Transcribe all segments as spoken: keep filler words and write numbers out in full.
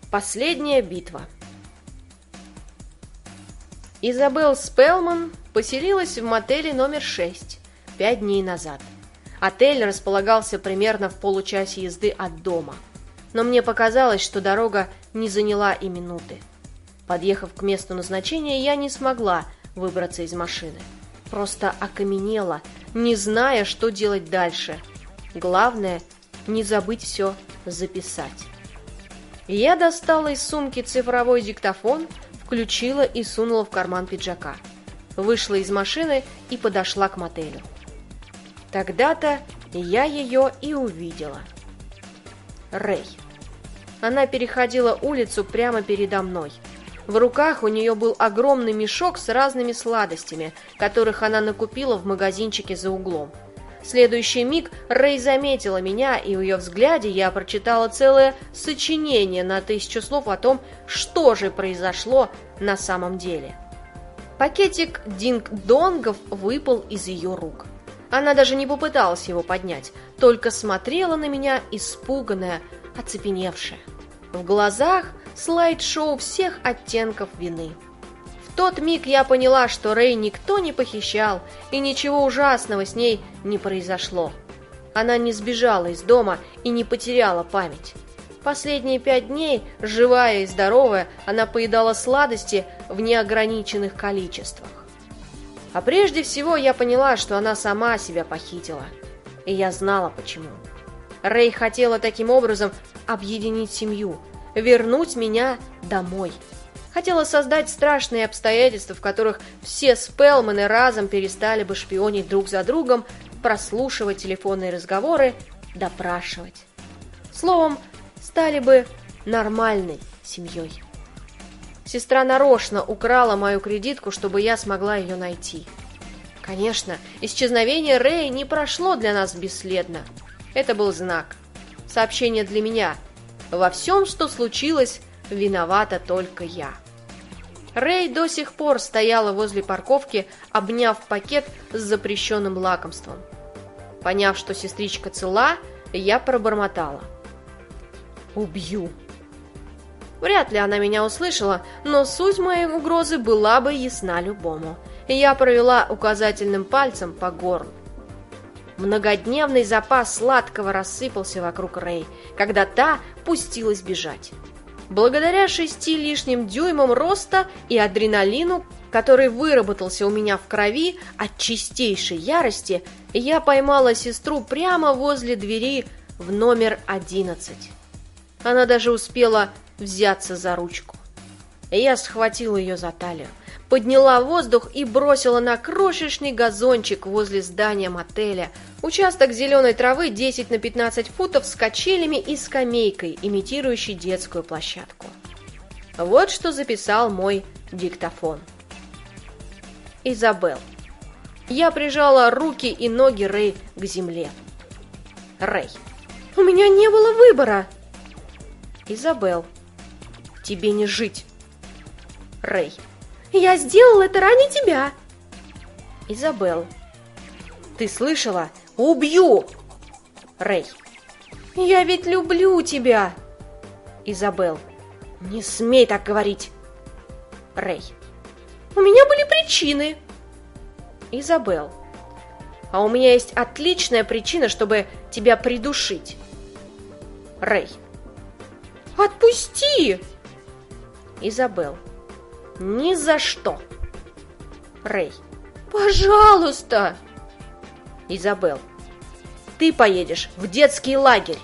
Последняя битва. Изабелл Спелман поселилась в мотеле номер шесть пять дней назад. Отель располагался примерно в получасе езды от дома, но мне показалось, что дорога не заняла и минуты. Подъехав к месту назначения, я не смогла выбраться из машины. Просто окаменела, не зная, что делать дальше. Главное, не забыть все записать. Я достала из сумки цифровой диктофон, включила и сунула в карман пиджака. Вышла из машины и подошла к мотелю. Тогда-то я ее и увидела. Рэй. Она переходила улицу прямо передо мной. В руках у нее был огромный мешок с разными сладостями, которых она накупила в магазинчике за углом. В следующий миг Рэй заметила меня, и в ее взгляде я прочитала целое сочинение на тысячу слов о том, что же произошло на самом деле. Пакетик динг-донгов выпал из ее рук. Она даже не попыталась его поднять, только смотрела на меня, испуганная, оцепеневшая. В глазах слайд-шоу всех оттенков вины. В тот миг я поняла, что Рэй никто не похищал, и ничего ужасного с ней не произошло. Она не сбежала из дома и не потеряла память. Последние пять дней, живая и здоровая, она поедала сладости в неограниченных количествах. А прежде всего я поняла, что она сама себя похитила. И я знала почему. Рэй хотела таким образом объединить семью, вернуть меня домой. Хотела создать страшные обстоятельства, в которых все Спелманы разом перестали бы шпионить друг за другом, прослушивать телефонные разговоры, допрашивать. Словом, стали бы нормальной семьей. Сестра нарочно украла мою кредитку, чтобы я смогла ее найти. Конечно, исчезновение Рэя не прошло для нас бесследно. Это был знак. Сообщение для меня. Во всем, что случилось, виновата только я. Рэй до сих пор стояла возле парковки, обняв пакет с запрещенным лакомством. Поняв, что сестричка цела, я пробормотала: «Убью». Вряд ли она меня услышала, но суть моей угрозы была бы ясна любому. Я провела указательным пальцем по горлу. Многодневный запас сладкого рассыпался вокруг Рэй, когда та пустилась бежать. Благодаря шести лишним дюймам роста и адреналину, который выработался у меня в крови от чистейшей ярости, я поймала сестру прямо возле двери в номер одиннадцать. Она даже успела взяться за ручку. Я схватила ее за талию, подняла в воздух и бросила на крошечный газончик возле здания мотеля, участок зеленой травы десять на пятнадцать футов с качелями и скамейкой, имитирующей детскую площадку. Вот что записал мой диктофон. Изабелл. Я прижала руки и ноги Рэй к земле. Рэй. У меня не было выбора. Изабелл. Тебе не жить. Рэй. Я сделал это ради тебя. Изабелл. Ты слышала? Убью! Рэй. Я ведь люблю тебя. Изабелл. Не смей так говорить. Рэй. У меня были причины. Изабелл. А у меня есть отличная причина, чтобы тебя придушить. Рэй. Отпусти! Изабелл. Ни за что. Рэй. Пожалуйста. Изабелл. Ты поедешь в детский лагерь.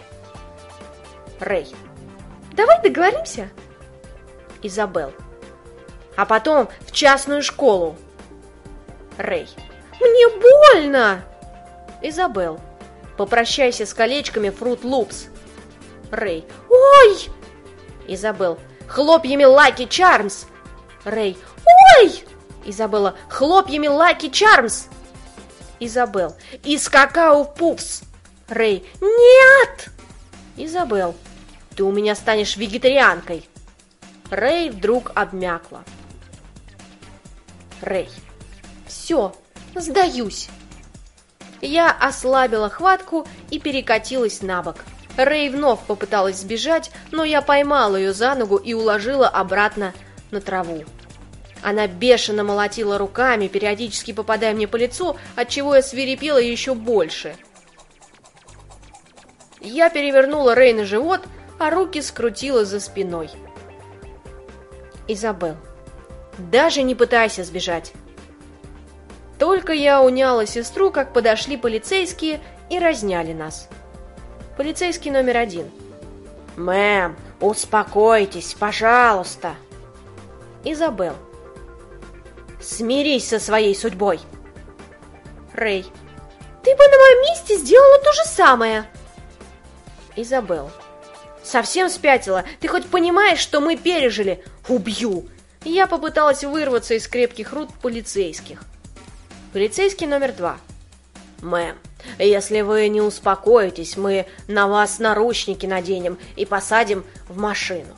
Рэй. Давай договоримся. Изабелл. А потом в частную школу. Рэй. Мне больно. Изабелл. Попрощайся с колечками Fruit Loops. Рэй. Ой! Изабелл. Хлопьями Lucky Charms. Рэй. Ой! Изабелла. Хлопьями Lucky Charms. Изабелл. Из какао пупс. Рэй. Нет! Изабелл. Ты у меня станешь вегетарианкой. Рэй вдруг обмякла. Рэй. Все, сдаюсь. Я ослабила хватку и перекатилась на бок. Рэй вновь попыталась сбежать, но я поймала ее за ногу и уложила обратно на траву. Она бешено молотила руками, периодически попадая мне по лицу, отчего я свирепела еще больше. Я перевернула Рэй на живот, а руки скрутила за спиной. «Изабелл, даже не пытайся сбежать». Только я уняла сестру, как подошли полицейские и разняли нас. Полицейский номер один. «Мэм, успокойтесь, пожалуйста». Изабелл. «Смирись со своей судьбой». Рэй. «Ты бы на моем месте сделала то же самое». Изабелл. «Совсем спятила? Ты хоть понимаешь, что мы пережили? Убью!» Я попыталась вырваться из крепких рук полицейских. Полицейский номер два. «Мэм, если вы не успокоитесь, мы на вас наручники наденем и посадим в машину».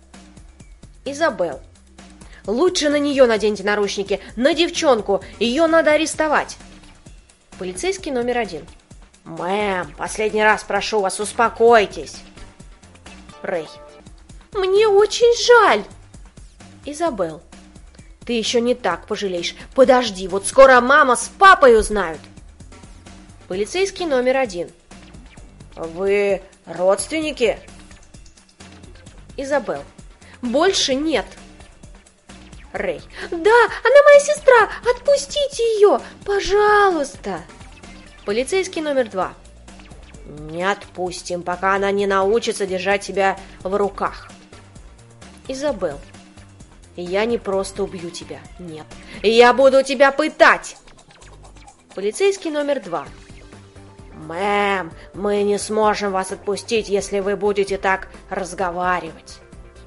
Изабелл. «Лучше на нее наденьте наручники, на девчонку, ее надо арестовать». Полицейский номер один. «Мэм, последний раз прошу вас, успокойтесь». Рэй. «Мне очень жаль». Изабелл. «Ты еще не так пожалеешь. Подожди, вот скоро мама с папой узнают». Полицейский номер один. «Вы родственники?» Изабелл. «Больше нет». Рэй. «Да, она моя сестра! Отпустите ее! Пожалуйста!» Полицейский номер два. «Не отпустим, пока она не научится держать себя в руках». Изабелл. «Я не просто убью тебя, нет. Я буду тебя пытать!» Полицейский номер два. «Мэм, мы не сможем вас отпустить, если вы будете так разговаривать».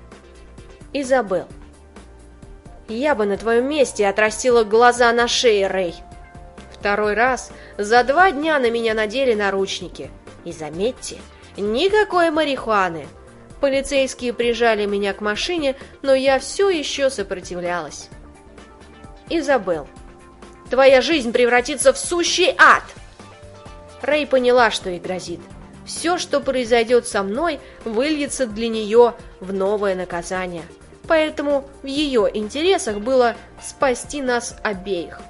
Изабелл. «Я бы на твоем месте отрастила глаза на шее, Рэй». Второй раз за два дня на меня надели наручники. И заметьте, никакой марихуаны. Полицейские прижали меня к машине, но я все еще сопротивлялась. Изабелл. «Твоя жизнь превратится в сущий ад!» Рэй поняла, что ей грозит. Все, что произойдет со мной, выльется для нее в новое наказание. Поэтому в ее интересах было спасти нас обеих.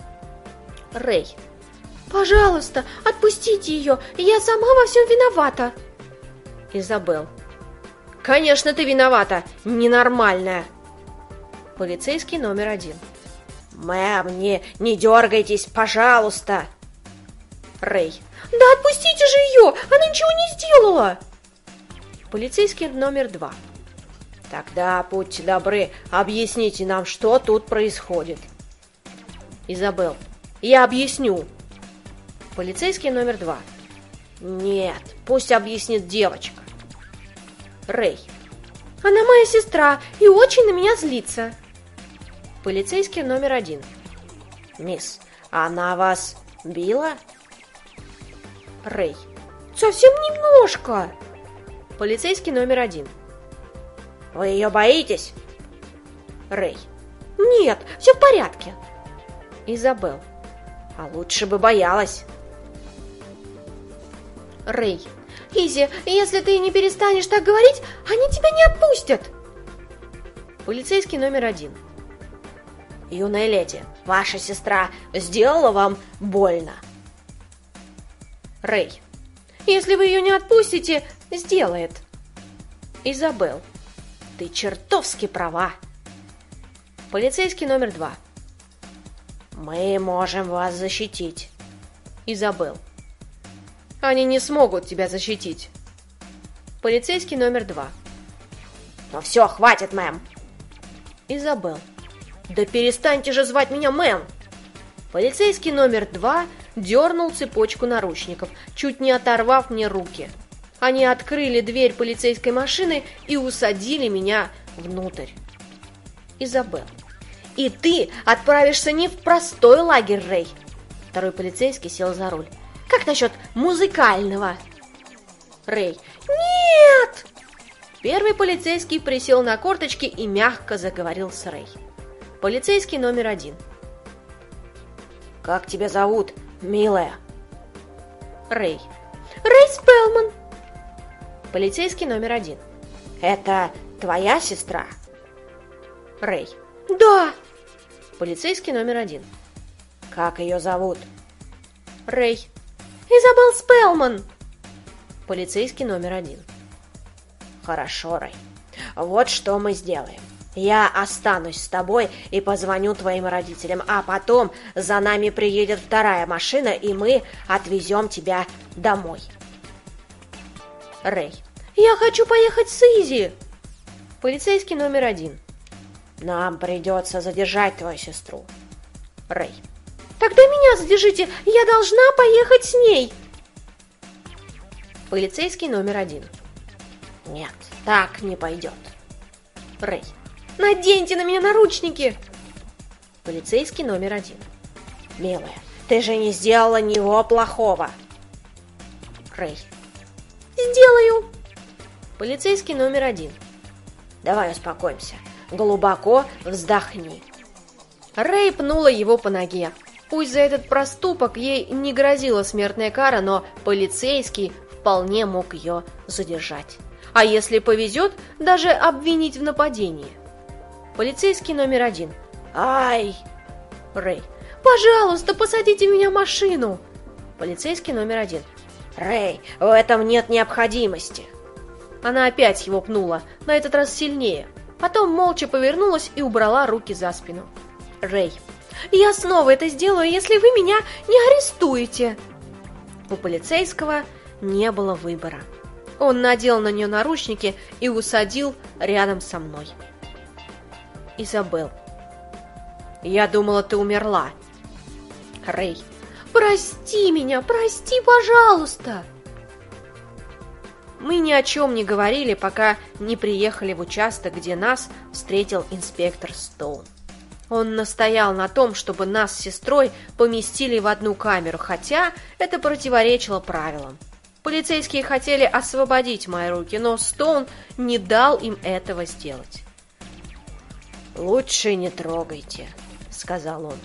Рэй. «Пожалуйста, отпустите ее, я сама во всем виновата». Изабелл. «Конечно, ты виновата, ненормальная». Полицейский номер один. «Мэм, не, не дергайтесь, пожалуйста». Рэй. «Да отпустите же ее, она ничего не сделала». Полицейский номер два. «Тогда, будьте добры, объясните нам, что тут происходит». Изабелл. «Я объясню». Полицейский номер два. «Нет, пусть объяснит девочка». Рэй. «Она моя сестра и очень на меня злится». Полицейский номер один. «Мисс, она вас била?» Рэй. «Совсем немножко». Полицейский номер один. «Вы ее боитесь?» Рэй. «Нет, все в порядке». Изабелл. «А лучше бы боялась». Рэй. «Изи, если ты не перестанешь так говорить, они тебя не отпустят». Полицейский номер один. «Юная леди, ваша сестра сделала вам больно?» Рэй. «Если вы ее не отпустите, сделает». Изабелл. «Ты чертовски права». Полицейский номер два. «Мы можем вас защитить». Изабелл. «Они не смогут тебя защитить». Полицейский номер два. «Ну все, хватит, мэм». Изабелл. «Да перестаньте же звать меня мэм». Полицейский номер два дернул цепочку наручников, чуть не оторвав мне руки. Они открыли дверь полицейской машины и усадили меня внутрь. Изабелл. «И ты отправишься не в простой лагерь, Рэй». Второй полицейский сел за руль. «Как насчет музыкального?» Рэй. «Нет!» Первый полицейский присел на корточки и мягко заговорил с Рэй. Полицейский номер один. «Как тебя зовут, милая?» Рэй. «Рэй Спелман». Полицейский номер один. Это твоя сестра? Рэй. Да. Полицейский номер один. Как ее зовут? Рэй. Изабелл Спелман. Полицейский номер один. Хорошо, Рэй. Вот что мы сделаем. Я останусь с тобой и позвоню твоим родителям, а потом за нами приедет вторая машина, и мы отвезем тебя домой. Рэй. Я хочу поехать с Изи. Полицейский номер один. Нам придется задержать твою сестру. Рэй. Тогда меня задержите, я должна поехать с ней. Полицейский номер один. Нет, так не пойдет. Рэй. Наденьте на меня наручники. Полицейский номер один. Милая, ты же не сделала ничего плохого. Рэй. Сделаю. Полицейский номер один. Давай успокоимся. Глубоко вздохни. Рэй пнула его по ноге. Пусть за этот проступок ей не грозила смертная кара, но полицейский вполне мог ее задержать. А если повезет, даже обвинить в нападении. Полицейский номер один. Ай! Рэй. Пожалуйста, посадите меня в машину. Полицейский номер один. Рэй, в этом нет необходимости. Она опять его пнула, на этот раз сильнее. Потом молча повернулась и убрала руки за спину. Рэй. Я снова это сделаю, если вы меня не арестуете. У полицейского не было выбора. Он надел на нее наручники и усадил рядом со мной. Изабелл. Я думала, ты умерла. Рэй. Прости меня, прости, пожалуйста. Мы ни о чем не говорили, пока не приехали в участок, где нас встретил инспектор Стоун. Он настоял на том, чтобы нас с сестрой поместили в одну камеру, хотя это противоречило правилам. Полицейские хотели освободить мои руки, но Стоун не дал им этого сделать. «Лучше не трогайте», — сказал он.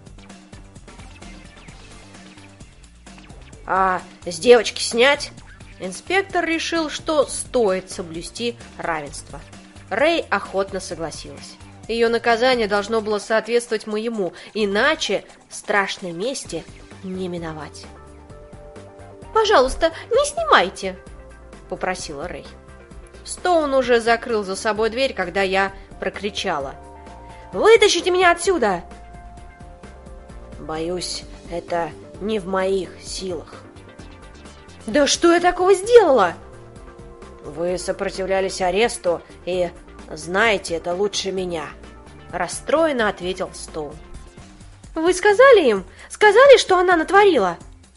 «А с девочки снять?» Инспектор решил, что стоит соблюсти равенство. Рэй охотно согласилась. Ее наказание должно было соответствовать моему, иначе страшной мести не миновать. «Пожалуйста, не снимайте», — попросила Рэй. Стоун уже закрыл за собой дверь, когда я прокричала: «Вытащите меня отсюда!» «Боюсь, это не в моих силах». «Да что я такого сделала?» «Вы сопротивлялись аресту и знаете это лучше меня», — расстроенно ответил Стоун. «Вы сказали им? Сказали, что она натворила?»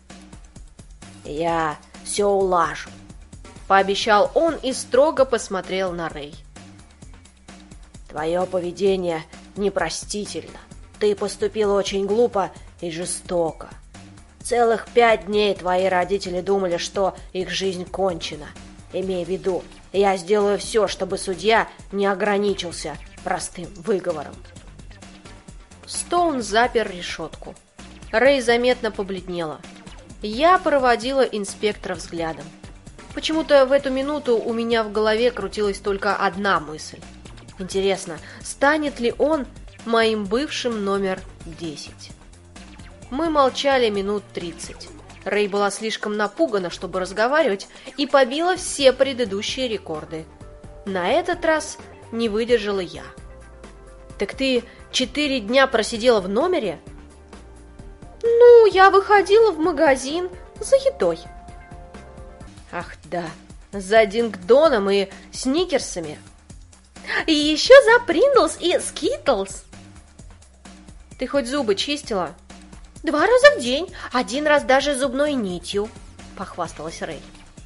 «Я все улажу», — пообещал он и строго посмотрел на Рэй. «Твое поведение непростительно. Ты поступила очень глупо и жестоко. Целых пять дней твои родители думали, что их жизнь кончена. Имей в виду, я сделаю все, чтобы судья не ограничился простым выговором». Стоун запер решетку. Рэй заметно побледнела. Я проводила инспектора взглядом. Почему-то в эту минуту у меня в голове крутилась только одна мысль. Интересно, станет ли он моим бывшим номер десять? Мы молчали минут тридцать. Рэй была слишком напугана, чтобы разговаривать, и побила все предыдущие рекорды. На этот раз не выдержала я. «Так ты четыре дня просидела в номере?» «Ну, я выходила в магазин за едой». «Ах да, за Дингдоном и Сникерсами». «И еще за Принглс и Скитлс». «Ты хоть зубы чистила?» «Два раза в день, один раз даже зубной нитью», — похвасталась Рэй.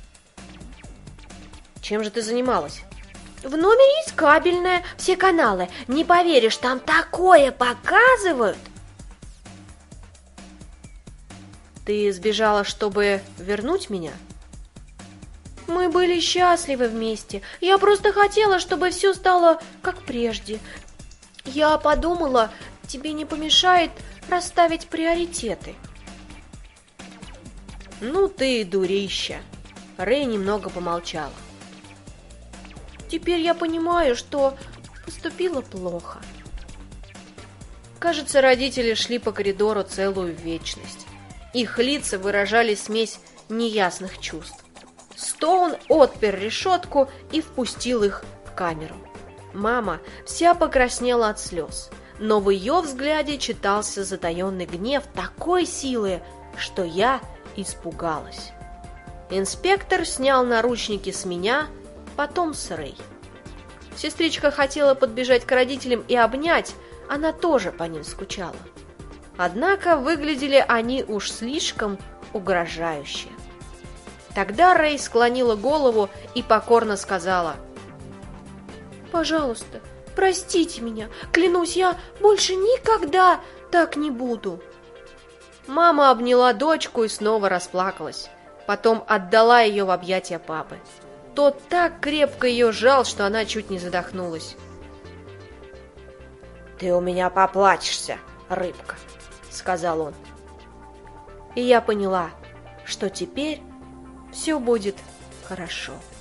«Чем же ты занималась?» «В номере есть кабельное, все каналы. Не поверишь, там такое показывают». «Ты сбежала, чтобы вернуть меня?» «Мы были счастливы вместе. Я просто хотела, чтобы все стало как прежде. Я подумала, тебе не помешает расставить приоритеты». «Ну ты дурища!» Рэй немного помолчала. Теперь я понимаю, что поступила плохо. Кажется, родители шли по коридору целую вечность. Их лица выражали смесь неясных чувств. Стоун отпер решетку и впустил их в камеру. Мама вся покраснела от слез, но в ее взгляде читался затаенный гнев такой силы, что я испугалась. Инспектор снял наручники с меня, потом с Рэй. Сестричка хотела подбежать к родителям и обнять, она тоже по ним скучала. Однако выглядели они уж слишком угрожающе. Тогда Рэй склонила голову и покорно сказала: «Пожалуйста, простите меня, клянусь, я больше никогда так не буду». Мама обняла дочку и снова расплакалась. Потом отдала ее в объятия папы. Тот так крепко ее сжал, что она чуть не задохнулась. «Ты у меня поплачешься, рыбка», — сказал он. И я поняла, что теперь все будет хорошо.